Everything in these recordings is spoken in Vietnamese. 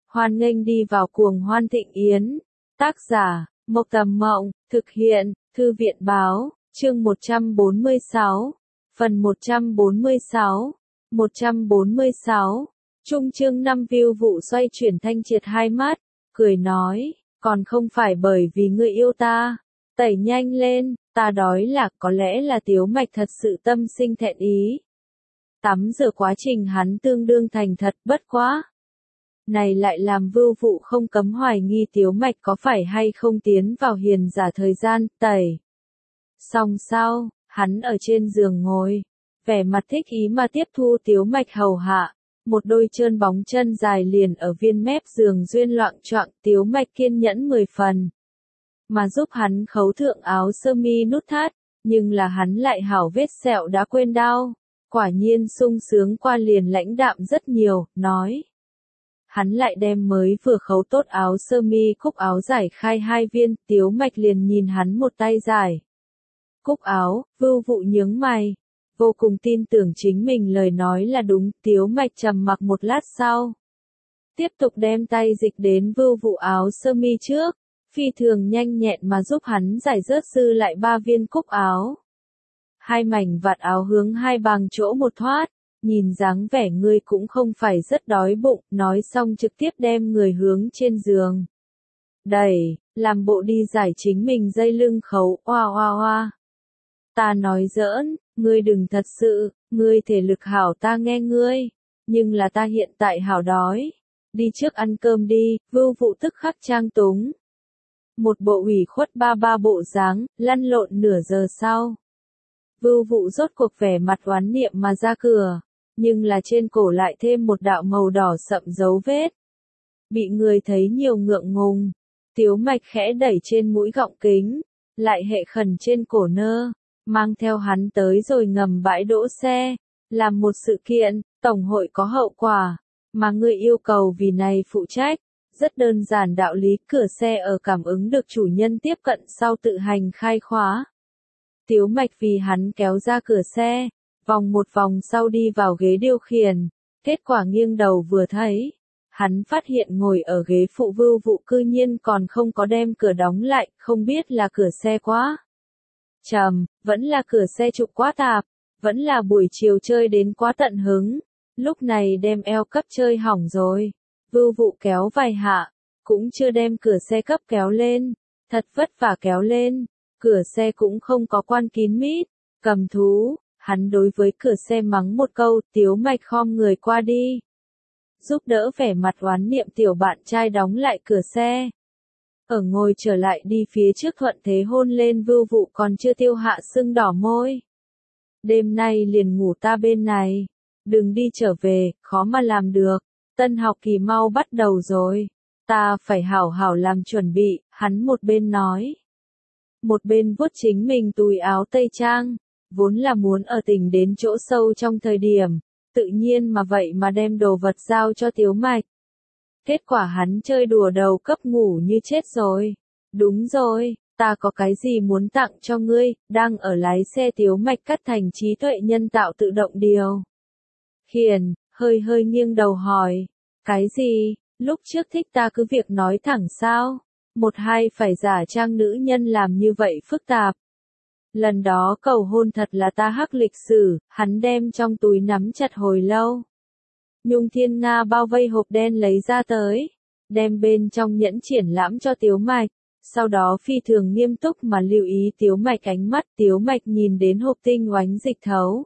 Hoan nghênh đi vào cuồng hoan thịnh yến. Tác giả, Mộc Tầm Mộng, thực hiện, Thư viện báo, chương 146, phần 146, 146, Trung chương 5 view vụ xoay chuyển thanh triệt hai mắt, cười nói, còn không phải bởi vì ngươi yêu ta, tẩy nhanh lên, ta đói lạc có lẽ là Tiếu Mạch thật sự tâm sinh thẹn ý. Tắm rửa quá trình hắn tương đương thành thật bất quá. Này lại làm Vưu Vụ không cấm hoài nghi Tiếu Mạch có phải hay không tiến vào hiền giả thời gian tẩy. Xong sau, hắn ở trên giường ngồi, vẻ mặt thích ý mà tiếp thu Tiếu Mạch hầu hạ, một đôi trơn bóng chân dài liền ở viên mép giường duyên loạng choạng. Tiếu Mạch kiên nhẫn 10 phần, mà giúp hắn khấu thượng áo sơ mi nút thắt, nhưng là hắn lại hảo vết sẹo đã quên đau, quả nhiên sung sướng qua liền lãnh đạm rất nhiều, nói. Hắn lại đem mới vừa khấu tốt áo sơ mi cúc áo giải khai 2 viên, Tiếu Mạch liền nhìn hắn một tay giải. Cúc áo, Vưu Vụ nhướng mày, vô cùng tin tưởng chính mình lời nói là đúng. Tiếu Mạch trầm mặc một lát sau, tiếp tục đem tay dịch đến Vưu Vụ áo sơ mi trước, phi thường nhanh nhẹn mà giúp hắn giải rớt dư lại 3 viên cúc áo. 2 mảnh vạt áo hướng 2 bằng chỗ một thoát. Nhìn dáng vẻ ngươi cũng không phải rất đói bụng, nói xong trực tiếp đem người hướng trên giường đẩy, làm bộ đi giải chính mình dây lưng khấu. Oa oa oa. Ta nói giỡn, ngươi đừng thật sự, ngươi thể lực hảo ta nghe ngươi, nhưng là ta hiện tại hảo đói. Đi trước ăn cơm đi. Vưu Vụ tức khắc trang túng. Một bộ ủy khuất ba bộ dáng, lăn lộn nửa giờ sau. Vưu Vụ rốt cuộc vẻ mặt oán niệm mà ra cửa. Nhưng là trên cổ lại thêm một đạo màu đỏ sậm dấu vết. Bị người thấy nhiều ngượng ngùng. Tiếu Mạch khẽ đẩy trên mũi gọng kính, lại hệ khẩn trên cổ nơ, mang theo hắn tới rồi ngầm bãi đỗ xe, làm một sự kiện, tổng hội có hậu quả, mà người yêu cầu vì này phụ trách. Rất đơn giản đạo lý, cửa xe ở cảm ứng được chủ nhân tiếp cận sau tự hành khai khóa. Tiếu Mạch vì hắn kéo ra cửa xe, vòng một vòng sau đi vào ghế điều khiển, kết quả nghiêng đầu vừa thấy, hắn phát hiện ngồi ở ghế phụ Vưu Vụ cư nhiên còn không có đem cửa đóng lại, không biết là cửa xe quá trầm, vẫn là cửa xe trục quá tạp, vẫn là buổi chiều chơi đến quá tận hứng, lúc này đem eo cấp chơi hỏng rồi. Vưu Vụ kéo vài hạ, cũng chưa đem cửa xe cấp kéo lên, thật vất vả kéo lên, cửa xe cũng không có quan kín mít, cầm thú. Hắn đối với cửa xe mắng một câu. Tiếu Mạch khom người qua đi, giúp đỡ vẻ mặt oán niệm tiểu bạn trai đóng lại cửa xe. Ở ngồi trở lại đi phía trước thuận thế hôn lên Vưu Vụ còn chưa tiêu hạ sưng đỏ môi. Đêm nay liền ngủ ta bên này, đừng đi trở về, khó mà làm được, tân học kỳ mau bắt đầu rồi, ta phải hảo hảo làm chuẩn bị, hắn một bên nói. Một bên vuốt chính mình túi áo tây trang. Vốn là muốn ở tỉnh đến chỗ sâu trong thời điểm, tự nhiên mà vậy mà đem đồ vật giao cho Tiếu Mạch. Kết quả hắn chơi đùa đầu cấp ngủ như chết rồi. Đúng rồi, ta có cái gì muốn tặng cho ngươi, đang ở lái xe Tiếu Mạch cắt thành trí tuệ nhân tạo tự động điều khiển, hơi nghiêng đầu hỏi, cái gì, lúc trước thích ta cứ việc nói thẳng sao, một hai phải giả trang nữ nhân làm như vậy phức tạp. Lần đó cầu hôn thật là ta hắc lịch sử, hắn đem trong túi nắm chặt hồi lâu. Nhung Thiên Nga bao vây hộp đen lấy ra tới, đem bên trong nhẫn triển lãm cho Tiếu Mạch, sau đó phi thường nghiêm túc mà lưu ý Tiếu Mạch ánh mắt. Tiếu Mạch nhìn đến hộp tinh oánh dịch thấu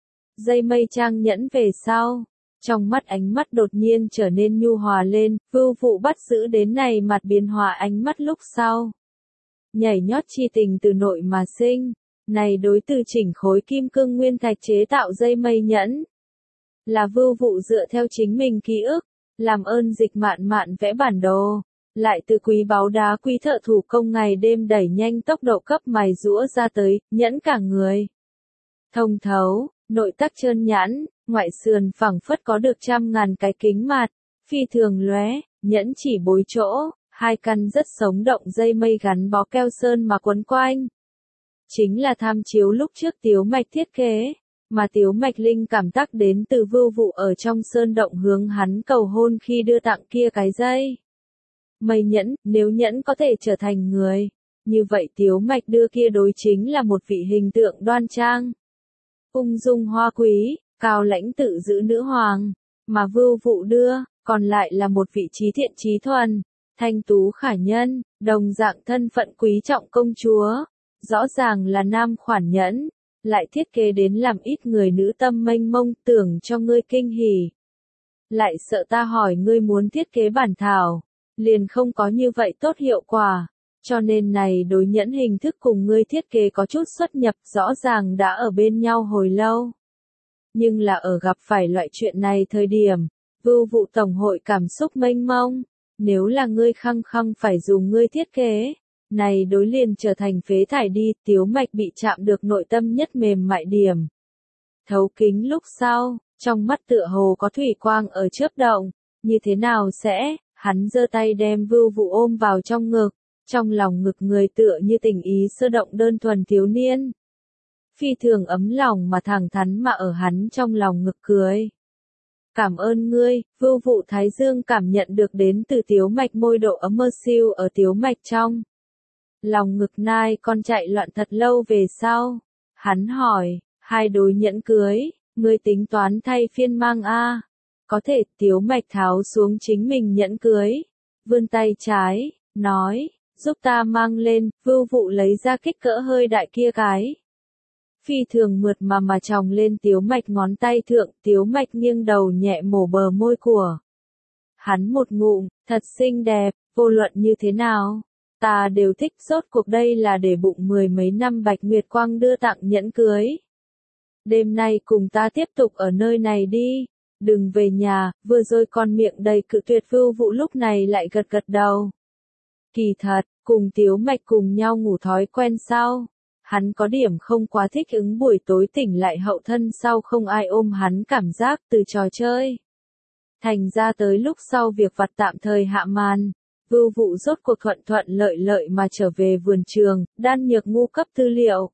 dây mây trang nhẫn về sau, trong mắt ánh mắt đột nhiên trở nên nhu hòa lên. Vưu Vụ bắt giữ đến này mặt biến hóa ánh mắt lúc sau. Nhảy nhót chi tình từ nội mà sinh, này đối từ chỉnh khối kim cương nguyên thạch chế tạo dây mây nhẫn. Là Vưu Vụ dựa theo chính mình ký ức, làm ơn dịch mạn mạn vẽ bản đồ, lại từ quý báu đá quý thợ thủ công ngày đêm đẩy nhanh tốc độ cấp mài rũa ra tới, nhẫn cả người. Thông thấu, nội tắc trơn nhẵn, ngoại sườn phẳng phất có được 100.000 cái kính mặt, phi thường lóe, nhẫn chỉ bối chỗ. 2 căn rất sống động dây mây gắn bó keo sơn mà quấn quanh. Chính là tham chiếu lúc trước Tiếu Mạch thiết kế. Mà Tiếu Mạch linh cảm tác đến từ Vưu Vụ ở trong sơn động hướng hắn cầu hôn khi đưa tặng kia cái dây mây nhẫn, nếu nhẫn có thể trở thành người, như vậy Tiếu Mạch đưa kia đối chính là một vị hình tượng đoan trang, ung dung hoa quý, cao lãnh tự giữ nữ hoàng, mà Vưu Vụ đưa, còn lại là một vị trí thiện trí thuần, thanh tú khả nhân, đồng dạng thân phận quý trọng công chúa, rõ ràng là nam khoản nhẫn, lại thiết kế đến làm ít người nữ tâm mênh mông tưởng cho ngươi kinh hỉ. Lại sợ ta hỏi ngươi muốn thiết kế bản thảo, liền không có như vậy tốt hiệu quả, cho nên này đối nhẫn hình thức cùng ngươi thiết kế có chút xuất nhập rõ ràng đã ở bên nhau hồi lâu. Nhưng là ở gặp phải loại chuyện này thời điểm, Vưu Vụ tổng hội cảm xúc mênh mông, nếu là ngươi khăng khăng phải dùng ngươi thiết kế, này đối liền trở thành phế thải đi, Tiếu Mạch bị chạm được nội tâm nhất mềm mại điểm. Thấu kính lúc sau, trong mắt tựa hồ có thủy quang ở chớp động, như thế nào sẽ, hắn giơ tay đem Vưu Vụ ôm vào trong ngực, trong lòng ngực người tựa như tình ý sơ động đơn thuần thiếu niên. Phi thường ấm lòng mà thẳng thắn mà ở hắn trong lòng ngực cười. Cảm ơn ngươi, Vưu Vụ Thái Dương cảm nhận được đến từ Tiếu Mạch môi độ ấm mơ siêu ở Tiếu Mạch trong. Lòng ngực nai con chạy loạn thật lâu về sau. Hắn hỏi, hai đối nhẫn cưới, ngươi tính toán thay phiên mang a? Có thể, Tiếu Mạch tháo xuống chính mình nhẫn cưới. Vươn tay trái, nói, giúp ta mang lên, Vưu Vụ lấy ra kích cỡ hơi đại kia cái. Phi thường mượt mà tròng lên Tiếu Mạch ngón tay thượng, Tiếu Mạch nghiêng đầu nhẹ mổ bờ môi của hắn một ngụm, thật xinh đẹp, vô luận như thế nào, ta đều thích, rốt cuộc đây là để bụng mười mấy năm Bạch Nguyệt Quang đưa tặng nhẫn cưới. Đêm nay cùng ta tiếp tục ở nơi này đi, đừng về nhà, vừa rồi con miệng đầy cự tuyệt Vưu Vụ lúc này lại gật gật đầu. Kỳ thật, cùng Tiếu Mạch cùng nhau ngủ thói quen sau. Hắn có điểm không quá thích ứng buổi tối tỉnh lại hậu thân sau không ai ôm hắn cảm giác từ trò chơi. Thành ra tới lúc sau việc vặt tạm thời hạ màn, Vưu Vụ rốt cuộc thuận thuận lợi lợi mà trở về vườn trường, Đan Nhược Ngu cấp tư liệu.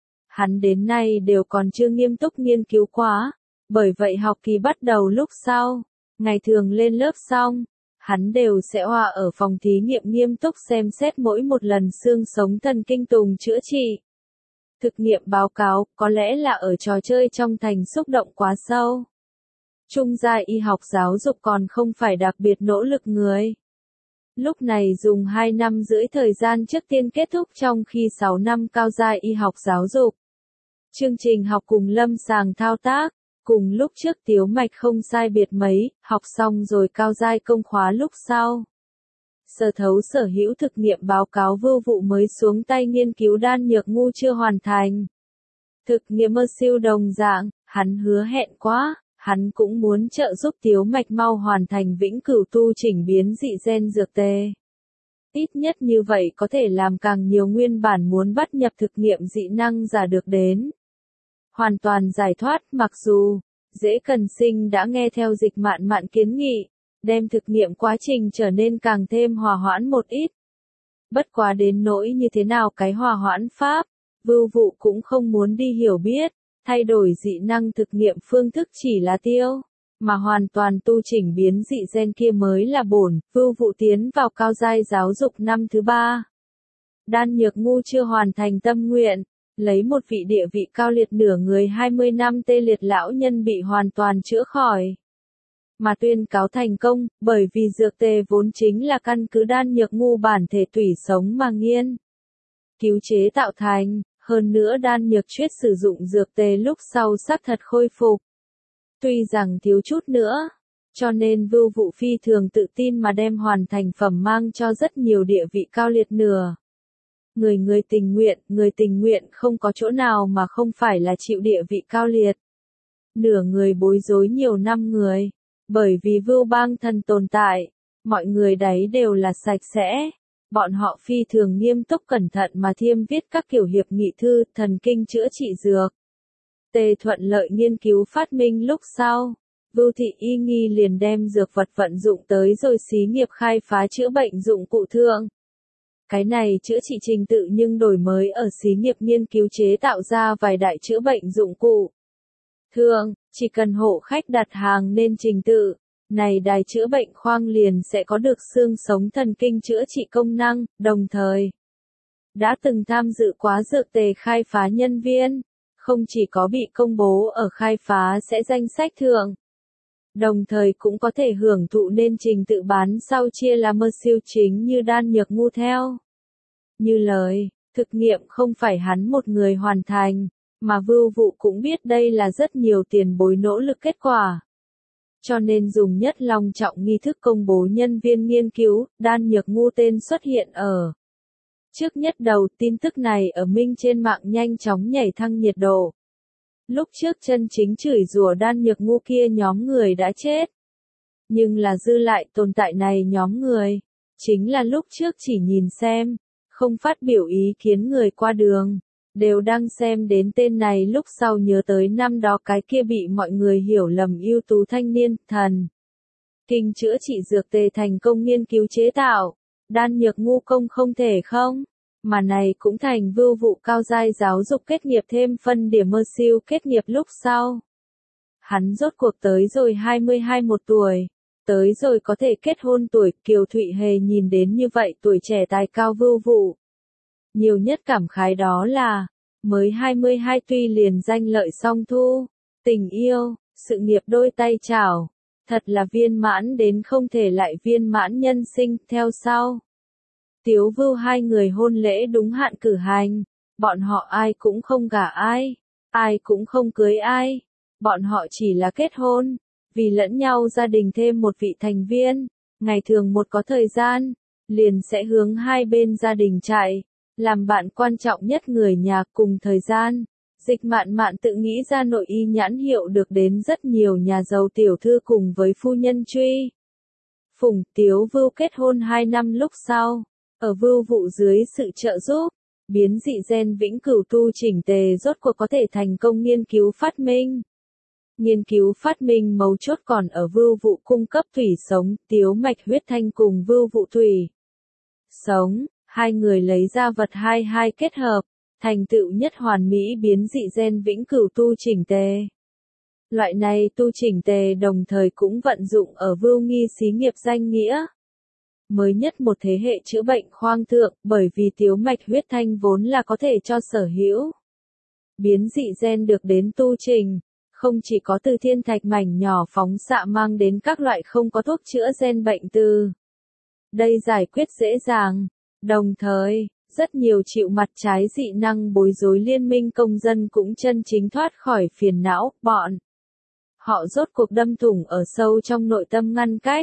Hắn đến nay đều còn chưa nghiêm túc nghiên cứu quá, bởi vậy học kỳ bắt đầu lúc sau, ngày thường lên lớp xong, hắn đều sẽ hòa ở phòng thí nghiệm nghiêm túc xem xét mỗi một lần xương sống thần kinh tùng chữa trị. Thực nghiệm báo cáo, có lẽ là ở trò chơi trong thành xúc động quá sâu. Trung gia y học giáo dục còn không phải đặc biệt nỗ lực người. Lúc này dùng 2 năm rưỡi thời gian trước tiên kết thúc trong khi 6 năm cao gia y học giáo dục. Chương trình học cùng lâm sàng thao tác, cùng lúc trước Tiếu Mạch không sai biệt mấy, học xong rồi cao giai công khóa lúc sau. Sở thấu sở hữu thực nghiệm báo cáo Vưu Vụ mới xuống tay nghiên cứu Đan Nhược Ngu chưa hoàn thành. Thực nghiệm mơ siêu đồng dạng, hắn hứa hẹn quá, hắn cũng muốn trợ giúp Tiếu Mạch mau hoàn thành vĩnh cửu tu chỉnh biến dị gen dược tê. Ít nhất như vậy có thể làm càng nhiều nguyên bản muốn bắt nhập thực nghiệm dị năng giả được đến. Hoàn toàn giải thoát, mặc dù, Dễ Cần Sinh đã nghe theo Dịch Mạn Mạn kiến nghị, đem thực nghiệm quá trình trở nên càng thêm hòa hoãn một ít. Bất quá đến nỗi như thế nào cái hòa hoãn pháp, Vưu Vụ cũng không muốn đi hiểu biết, thay đổi dị năng thực nghiệm phương thức chỉ là tiêu, mà hoàn toàn tu chỉnh biến dị gen kia mới là bổn. Vưu Vụ tiến vào cao giai giáo dục năm thứ 3. Đan Nhược Ngu chưa hoàn thành tâm nguyện, lấy một vị địa vị cao liệt nửa người 20 năm tê liệt lão nhân bị hoàn toàn chữa khỏi. Mà tuyên cáo thành công, bởi vì dược tề vốn chính là căn cứ Đan Nhược Ngu bản thể tủy sống mà nghiên cứu chế tạo thành, hơn nữa Đan Nhược Chuyết sử dụng dược tề lúc sau xác thật khôi phục. Tuy rằng thiếu chút nữa, cho nên Vưu Vụ phi thường tự tin mà đem hoàn thành phẩm mang cho rất nhiều địa vị cao liệt nửa. Người tình nguyện không có chỗ nào mà không phải là chịu địa vị cao liệt. Nửa người bối rối nhiều năm người. Bởi vì Vưu Bang Thần tồn tại, mọi người đấy đều là sạch sẽ. Bọn họ phi thường nghiêm túc cẩn thận mà thiêm viết các kiểu hiệp nghị thư, thần kinh chữa trị dược. Tề thuận lợi nghiên cứu phát minh lúc sau. Vưu Thị Y Nghi liền đem dược vật vận dụng tới rồi xí nghiệp khai phá chữa bệnh dụng cụ thượng. Cái này chữa trị trình tự nhưng đổi mới ở xí nghiệp nghiên cứu chế tạo ra vài đại chữa bệnh dụng cụ. Thường, chỉ cần hộ khách đặt hàng nên trình tự, này đài chữa bệnh khoang liền sẽ có được xương sống thần kinh chữa trị công năng, đồng thời đã từng tham dự quá dược tề khai phá nhân viên, không chỉ có bị công bố ở khai phá sẽ danh sách thưởng, đồng thời cũng có thể hưởng thụ nên trình tự bán sau chia làm siêu chính như đan nhược ngu theo. Như lời, thực nghiệm không phải hắn một người hoàn thành, mà Vưu Vụ cũng biết đây là rất nhiều tiền bối nỗ lực kết quả. Cho nên dùng nhất long trọng nghi thức công bố nhân viên nghiên cứu, đan nhược ngu tên xuất hiện ở trước nhất đầu. Tin tức này ở Minh trên mạng nhanh chóng nhảy thăng nhiệt độ. Lúc trước chân chính chửi rủa đan nhược ngu kia nhóm người đã chết. Nhưng là dư lại tồn tại này nhóm người, chính là lúc trước chỉ nhìn xem, không phát biểu ý kiến người qua đường, đều đang xem đến tên này lúc sau nhớ tới năm đó cái kia bị mọi người hiểu lầm ưu tú thanh niên, thần kinh chữa trị dược tề thành công nghiên cứu chế tạo, đan nhược ngu công không thể không, mà này cũng thành Vưu Vụ cao giai giáo dục kết nghiệp thêm phân điểm mơ siêu kết nghiệp lúc sau. Hắn rốt cuộc tới rồi 21 tuổi, tới rồi có thể kết hôn tuổi. Kiều Thụy Hề nhìn đến như vậy tuổi trẻ tài cao Vưu Vụ, nhiều nhất cảm khái đó là, mới 22 tuy liền danh lợi song thu, tình yêu, sự nghiệp đôi tay chảo, thật là viên mãn đến không thể lại viên mãn nhân sinh. Theo sau, Tiếu Vưu hai người hôn lễ đúng hạn cử hành, bọn họ ai cũng không gả ai, ai cũng không cưới ai, bọn họ chỉ là kết hôn, vì lẫn nhau gia đình thêm một vị thành viên, ngày thường một có thời gian, liền sẽ hướng hai bên gia đình chạy, làm bạn quan trọng nhất người nhà. Cùng thời gian, Dịch Mạn Mạn tự nghĩ ra nội y nhãn hiệu được đến rất nhiều nhà giàu tiểu thư cùng với phu nhân truy phủng. Tiếu Vưu kết hôn 2 năm lúc sau, ở Vưu Vụ dưới sự trợ giúp, biến dị gen vĩnh cửu tu chỉnh tề rốt cuộc có thể thành công nghiên cứu phát minh. Nghiên cứu phát minh mấu chốt còn ở Vưu Vụ cung cấp thủy sống, tiếu mạch huyết thanh cùng Vưu Vụ thủy sống, hai người lấy ra vật hai kết hợp, thành tựu nhất hoàn mỹ biến dị gen vĩnh cửu tu chỉnh tề. Loại này tu chỉnh tề đồng thời cũng vận dụng ở Vưu Nghi xí nghiệp danh nghĩa. Mới nhất một thế hệ chữa bệnh khoang thượng, bởi vì tiếu mạch huyết thanh vốn là có thể cho sở hữu biến dị gen được đến tu trình, không chỉ có từ thiên thạch mảnh nhỏ phóng xạ mang đến các loại không có thuốc chữa gen bệnh từ đây giải quyết dễ dàng, đồng thời, rất nhiều chịu mặt trái dị năng bối rối liên minh công dân cũng chân chính thoát khỏi phiền não, bọn họ rốt cuộc đâm thủng ở sâu trong nội tâm ngăn cách.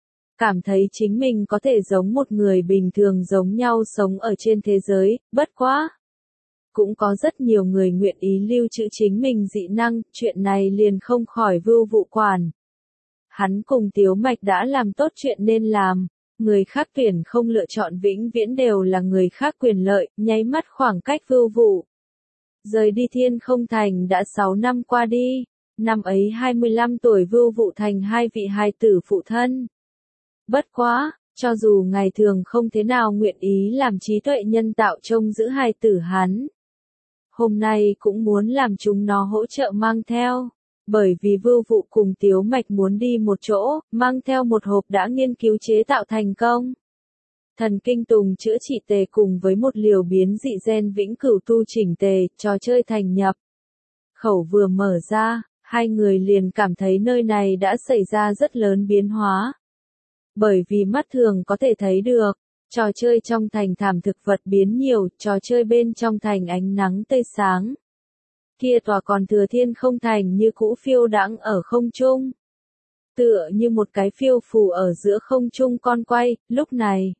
Cảm thấy chính mình có thể giống một người bình thường giống nhau sống ở trên thế giới, bất quá. Cũng có rất nhiều người nguyện ý lưu trữ chính mình dị năng, chuyện này liền không khỏi Vưu Vụ quản. Hắn cùng Tiếu Mạch đã làm tốt chuyện nên làm, người khác tuyển không lựa chọn vĩnh viễn đều là người khác quyền lợi, nháy mắt khoảng cách Vưu Vụ. Rời đi Thiên Không Thành đã 6 năm qua đi, năm ấy 25 tuổi Vưu Vụ thành hai vị hài tử phụ thân. Bất quá, cho dù ngày thường không thế nào nguyện ý làm trí tuệ nhân tạo trông giữ hài tử hắn, hôm nay cũng muốn làm chúng nó hỗ trợ mang theo, bởi vì Vưu Vụ cùng Tiếu Mạch muốn đi một chỗ, mang theo một hộp đã nghiên cứu chế tạo thành công. Thần kinh tùng chữa trị tề cùng với một liều biến dị gen vĩnh cửu tu chỉnh tề, trò chơi thành nhập. Khẩu vừa mở ra, hai người liền cảm thấy nơi này đã xảy ra rất lớn biến hóa. Bởi vì mắt thường có thể thấy được, trò chơi trong thành thảm thực vật biến nhiều, trò chơi bên trong thành ánh nắng tươi sáng. Kia tòa còn thừa Thiên Không Thành như cũ phiêu đãng ở không trung. Tựa như một cái phiêu phù ở giữa không trung con quay, lúc này.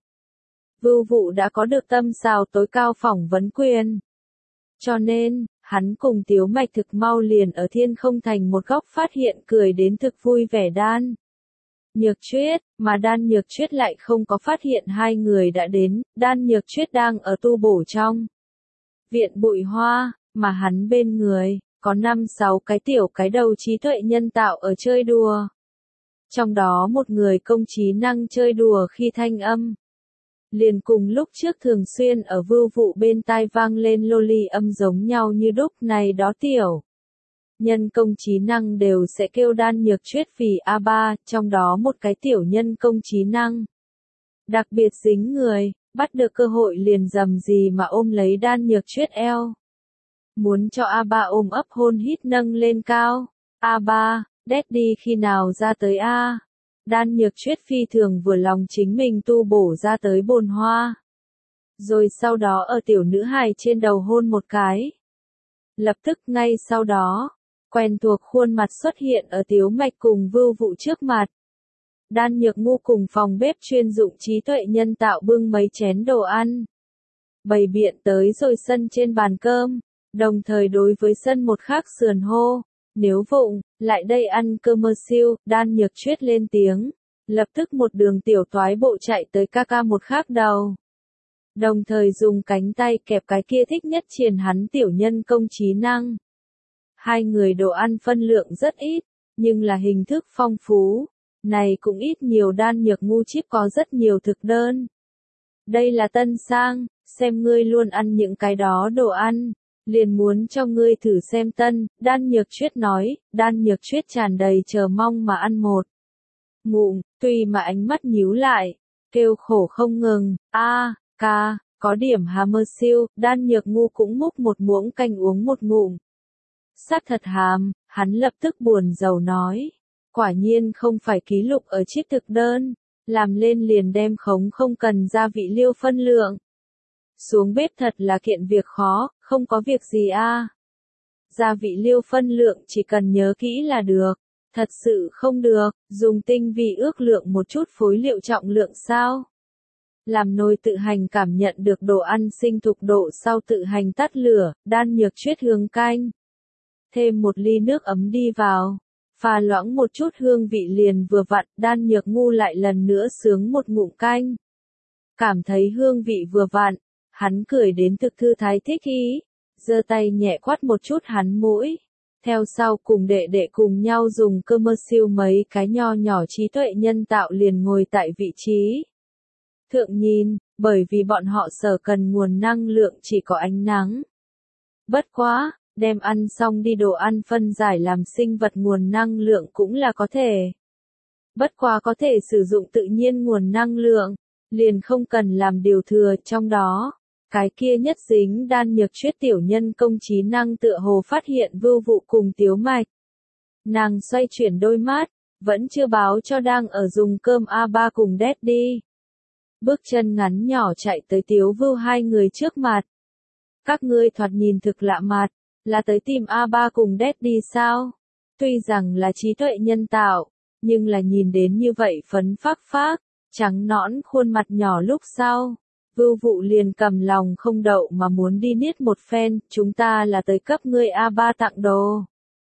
Vưu Vụ đã có được tâm sao tối cao phỏng vấn quyền. Cho nên, hắn cùng Tiếu Mạch thực mau liền ở Thiên Không Thành một góc phát hiện cười đến thực vui vẻ đan. Nhược Chuyết, mà Đan Nhược Chuyết lại không có phát hiện hai người đã đến, Đan Nhược Chuyết đang ở tu bổ trong viện bụi hoa, mà hắn bên người, có 5-6 cái tiểu cái đầu trí tuệ nhân tạo ở chơi đùa. Trong đó một người công trí năng chơi đùa khi thanh âm. Liền cùng lúc trước thường xuyên ở Vưu Vụ bên tai vang lên loli âm giống nhau như đúc này đó tiểu. nhân công trí năng đều sẽ kêu Đan Nhược Chuyết vì A3, trong đó một cái tiểu nhân công trí năng. Đặc biệt dính người, bắt được cơ hội liền dầm gì mà ôm lấy Đan Nhược Chuyết eo. Muốn cho A3 ôm ấp hôn hít nâng lên cao. A3, Daddy khi nào ra tới A? Đan Nhược Chuyết phi thường vừa lòng chính mình tu bổ ra tới bồn hoa. Rồi sau đó ở tiểu nữ hài trên đầu hôn một cái. Lập tức ngay sau đó, quen thuộc khuôn mặt xuất hiện ở Tiếu Mạch cùng Vưu Vụ trước mặt. Đan Nhược Ngu cùng phòng bếp chuyên dụng trí tuệ nhân tạo bưng mấy chén đồ ăn. Bày biện tới rồi sân trên bàn cơm, đồng thời đối với sân một khác sườn hô. Nếu Vụng, lại đây ăn cơm mơ siêu, Đan Nhược Chuyết lên tiếng. Lập tức một đường tiểu toái bộ chạy tới ca một khác đầu. Đồng thời dùng cánh tay kẹp cái kia thích nhất triền hắn tiểu nhân công trí năng. Hai người đồ ăn phân lượng rất ít, nhưng là hình thức phong phú. Này cũng ít nhiều Đan Nhược Ngu chip có rất nhiều thực đơn. Đây là tân sang, xem ngươi luôn ăn những cái đó đồ ăn. Liền muốn cho ngươi thử xem tân, Đan Nhược Chuyết nói, Đan Nhược Chuyết tràn đầy chờ mong mà ăn một ngụm, tuy mà ánh mắt nhíu lại, kêu khổ không ngừng, ca, có điểm hammer siêu, Đan Nhược Ngu cũng múc một muỗng canh uống một ngụm. Sát thật hàm, hắn lập tức buồn rầu nói, quả nhiên không phải ký lục ở chiếc thực đơn, làm lên liền đem khống không cần gia vị liêu phân lượng. Xuống bếp thật là kiện việc khó, không có việc gì Gia vị liêu phân lượng chỉ cần nhớ kỹ là được. Thật sự không được, dùng tinh vi ước lượng một chút phối liệu trọng lượng sao. Làm nồi tự hành cảm nhận được đồ ăn sinh thục độ sau tự hành tắt lửa, Đan Nhược Chuyết hướng canh. Thêm một ly nước ấm đi vào. Pha loãng một chút hương vị liền vừa vặn, Đan Nhược Ngu lại lần nữa sướng một ngụm canh. Cảm thấy hương vị vừa vặn. Hắn cười đến thực thư thái thích ý, giơ tay nhẹ quát một chút hắn mũi. Theo sau cùng đệ đệ cùng nhau dùng cơ mơ siêu mấy cái nho nhỏ trí tuệ nhân tạo liền ngồi tại vị trí. Thượng nhìn, bởi vì bọn họ sở cần nguồn năng lượng chỉ có ánh nắng. Bất quá, đem ăn xong đi đồ ăn phân giải làm sinh vật nguồn năng lượng cũng là có thể. Bất quá có thể sử dụng tự nhiên nguồn năng lượng, liền không cần làm điều thừa trong đó. Cái kia nhất dính Đan Nhược Chuyết tiểu nhân công trí năng tựa hồ phát hiện Vưu Vụ cùng Tiếu Mạch. Nàng xoay chuyển đôi mắt, vẫn chưa báo cho đang ở dùng cơm A3 cùng Daddy. Bước chân ngắn nhỏ chạy tới Tiếu Vưu hai người trước mặt. Các ngươi thoạt nhìn thực lạ mặt, là tới tìm A3 cùng Daddy sao? Tuy rằng là trí tuệ nhân tạo, nhưng là nhìn đến như vậy phấn phác, trắng nõn khuôn mặt nhỏ lúc sau. Vưu Vụ liền cầm lòng không đậu mà muốn đi niết một phen, chúng ta là tới cấp ngươi A3 tặng đồ.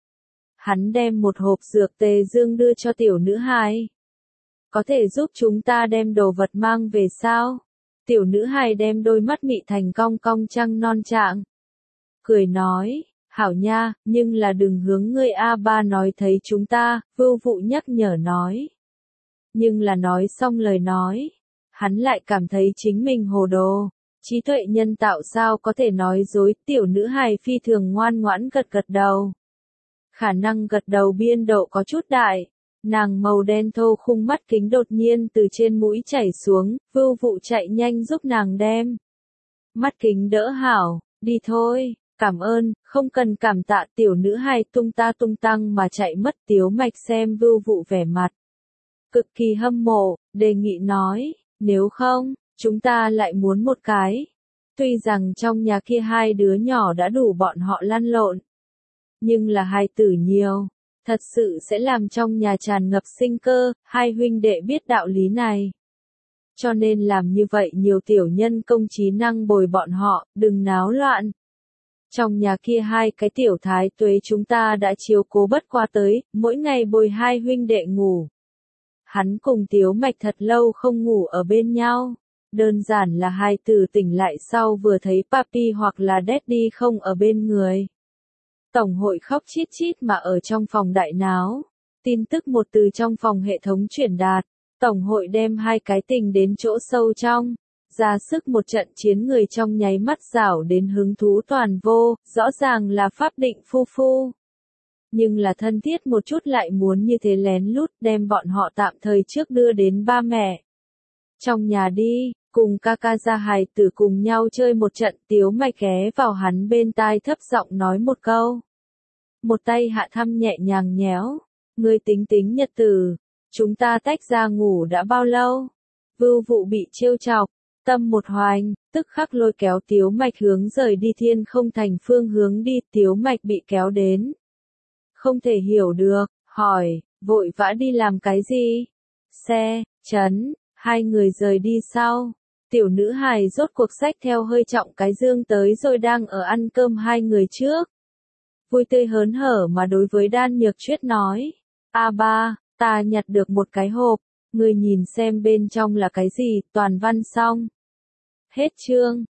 Hắn đem một hộp dược tề dương đưa cho tiểu nữ hài. Có thể giúp chúng ta đem đồ vật mang về sao? Tiểu nữ hài đem đôi mắt mị thành cong cong trăng non trạng. Cười nói, hảo nha, nhưng là đừng hướng ngươi A3 nói thấy chúng ta, Vưu Vụ nhắc nhở nói. Nhưng là nói xong lời nói. Hắn lại cảm thấy chính mình hồ đồ, trí tuệ nhân tạo sao có thể nói dối, tiểu nữ hài phi thường ngoan ngoãn gật đầu. Khả năng gật đầu biên độ có chút đại, nàng màu đen thô khung mắt kính đột nhiên từ trên mũi chảy xuống, Vưu Vụ chạy nhanh giúp nàng đem. Mắt kính đỡ hảo, đi thôi, cảm ơn, không cần cảm tạ tiểu nữ hài tung ta tung tăng mà chạy mất. Tiếu Mạch xem Vưu Vụ vẻ mặt. Cực kỳ hâm mộ, đề nghị nói. Nếu không, chúng ta lại muốn một cái. Tuy rằng trong nhà kia hai đứa nhỏ đã đủ bọn họ lăn lộn. Nhưng là hài tử nhiều. Thật sự sẽ làm trong nhà tràn ngập sinh cơ, hai huynh đệ biết đạo lý này. Cho nên làm như vậy nhiều tiểu nhân công trí năng bồi bọn họ, đừng náo loạn. Trong nhà kia hai cái tiểu thái tuế chúng ta đã chiếu cố bất qua tới, mỗi ngày bồi hai huynh đệ ngủ. Hắn cùng Tiếu Mạch thật lâu không ngủ ở bên nhau. Đơn giản là hai từ tỉnh lại sau vừa thấy papi hoặc là daddy không ở bên người. Tổng hội khóc chít chít mà ở trong phòng đại náo. Tin tức một từ trong phòng hệ thống truyền đạt. Tổng hội đem hai cái tình đến chỗ sâu trong. Ra sức một trận chiến người trong nháy mắt rảo đến hứng thú toàn vô, rõ ràng là pháp định phu phu. nhưng là thân thiết một chút lại muốn như thế lén lút đem bọn họ tạm thời trước đưa đến ba mẹ. Trong nhà đi, cùng ca ca gia hài tử cùng nhau chơi một trận. Tiếu Mạch ghé vào hắn bên tai thấp giọng nói một câu. Một tay Hạ Thăm nhẹ nhàng nhéo. Ngươi tính tính nhật tử, chúng ta tách ra ngủ đã bao lâu? Vưu Vụ bị trêu chọc, tâm một hoành, tức khắc lôi kéo Tiếu Mạch hướng rời đi Thiên Không Thành phương hướng đi. Tiếu Mạch bị kéo đến. Không thể hiểu được, hỏi, vội vã đi làm cái gì? Xe, chấn, hai người rời đi sau. Tiểu nữ hài rốt cuộc xách theo hơi trọng cái dương tới rồi đang ở ăn cơm hai người trước. Vui tươi hớn hở mà đối với Đan Nhược Chuyết nói. A ba, ta nhặt được một cái hộp, người nhìn xem bên trong là cái gì, toàn văn xong. Hết chương.